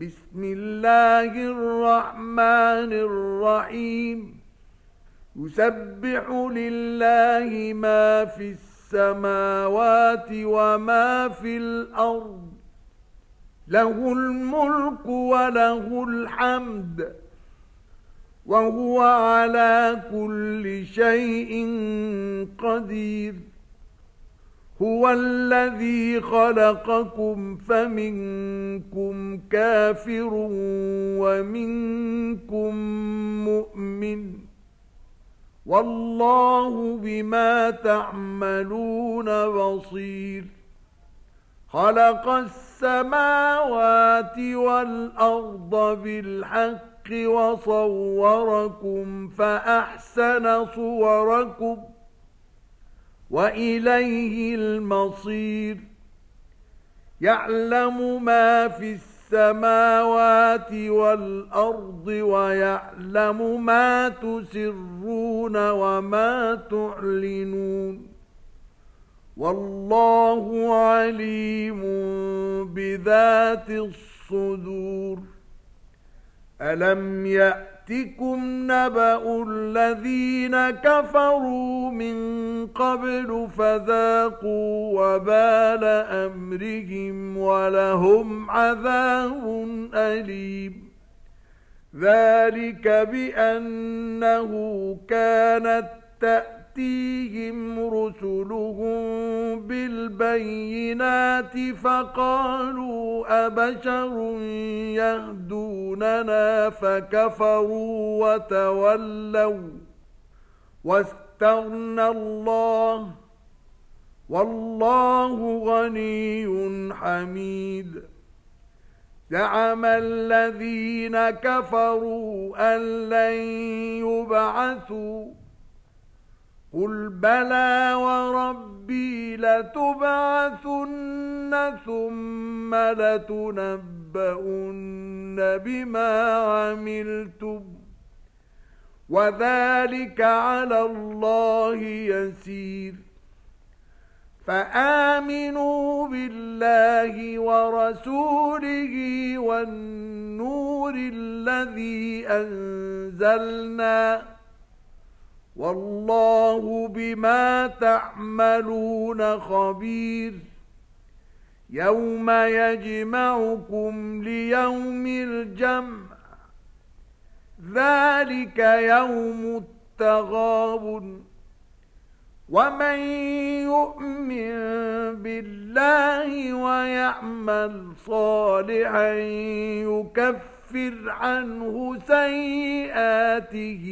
بسم الله الرحمن الرحيم يسبح لله ما في السماوات وما في الأرض له الملك وله الحمد وهو على كل شيء قدير هو الذي خلقكم فمنكم كافر ومنكم مؤمن والله بما تعملون بصير خلق السماوات والأرض بالحق وصوركم فأحسن صوركم وإليه المصير يعلم ما في السماوات والأرض ويعلم ما تسرون وما تعلنون والله عليم بذات الصدور ألم يأتكم نبأ الذين كفروا من قبل فذاقوا وبال أمرهم ولهم عذاب أليم ذلك بأنه كانت تأتيهم رسلهم بالبينات فقالوا أبشر يهدوننا فكفروا وتولوا واستغنى الله والله غني حميد زعم الذين كفروا أن لن يبعثوا قل بلى وربي لتبعثن ثم لتنبؤن بما عملتم وذلك على الله يسير فآمنوا بالله ورسوله والنور الذي أنزلنا والله بما تعملون خبير يوم يجمعكم ليوم الجمع ذلك يوم التغابن ومن يؤمن بالله ويعمل صالحا يكفر عنه سيئاته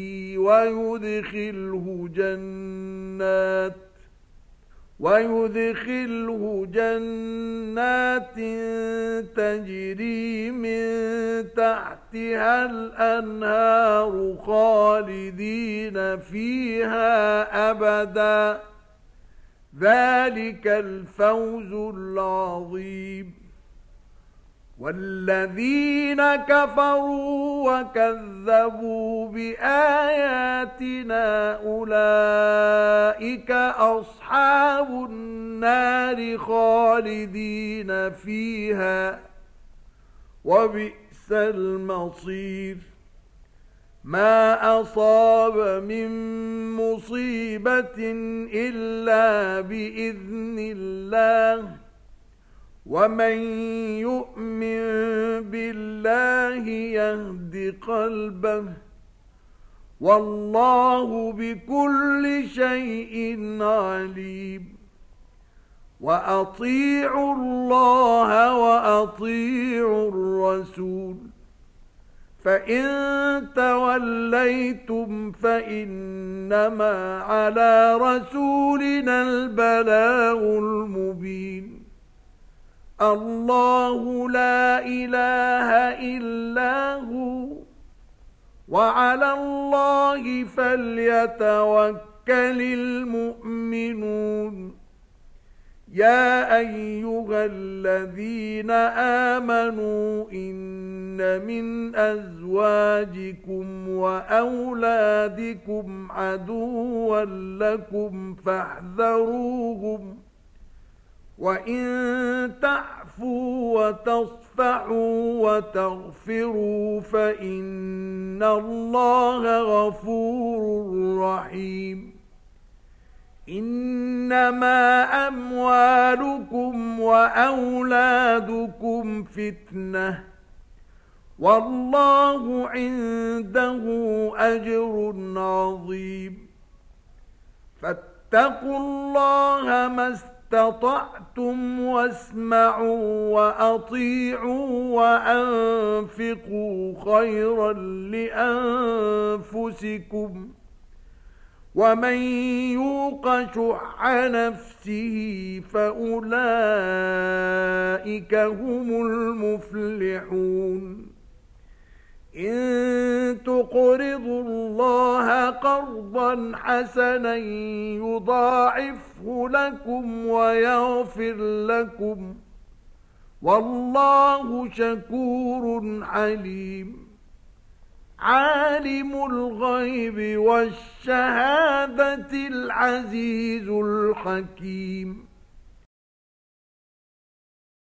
ويدخله جنات تجري من تحتها الأنهار خالدين فيها أبدا ذلك الفوز العظيم والذين كفروا وكذبوا بآياتنا أولئك أصحاب النار خالدين فيها وبئس المصير ما أصاب من مصيبة إلا بإذن الله ومن يؤمن بالله يهد قلبه والله بكل شيء عليم وأطيعوا الله وأطيعوا الرسول فإن توليتم فإنما على رسولنا البلاغ المبين الله لا إله إلا هو وعلى الله فليتوكل المؤمنون يا أيها الذين آمنوا إن من أزواجكم وأولادكم عدوا لكم فاحذروهم وإن تعفوا تعفوا وتصفحوا وتغفروا فإن الله غفور رحيم. إنما أموالكم وأولادكم فتنة والله عنده أجر عظيم. فاتقوا الله ما استطعتم واسمعوا وأطيعوا وأنفقوا خيرا لأنفسكم ومن يوق شح نفسه فأولئك هم المفلحون. إن تقرضوا الله قرضا حسنا يضاعفه لكم ويغفر لكم والله شكور عليم. عالم الغيب والشهادة العزيز الحكيم.